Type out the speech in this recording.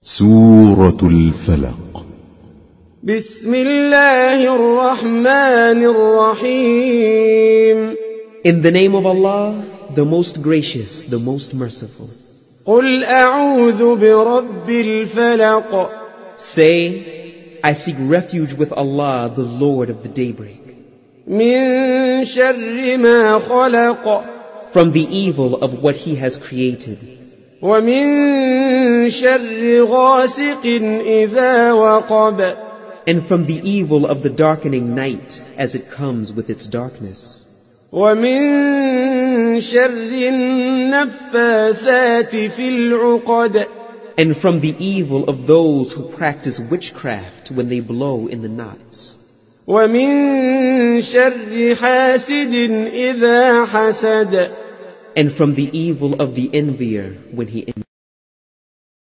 سورة الفلق. بسم الله الرحمن الرحيم. In the name of Allah, the most gracious, the most merciful. قل أعوذ برب الفلق. Say, I seek refuge with Allah, the Lord of the daybreak. من شر ما خلق. From the evil of what He has created. ومن شر غاسق إذا وقب. And from the evil of the darkening night as it comes with its darkness. ومن شر النفاثات في العقد. And from the evil of those who practice witchcraft when they blow in the knots. ومن شر حاسد إذا حسد. And from the evil of the envier when he envies.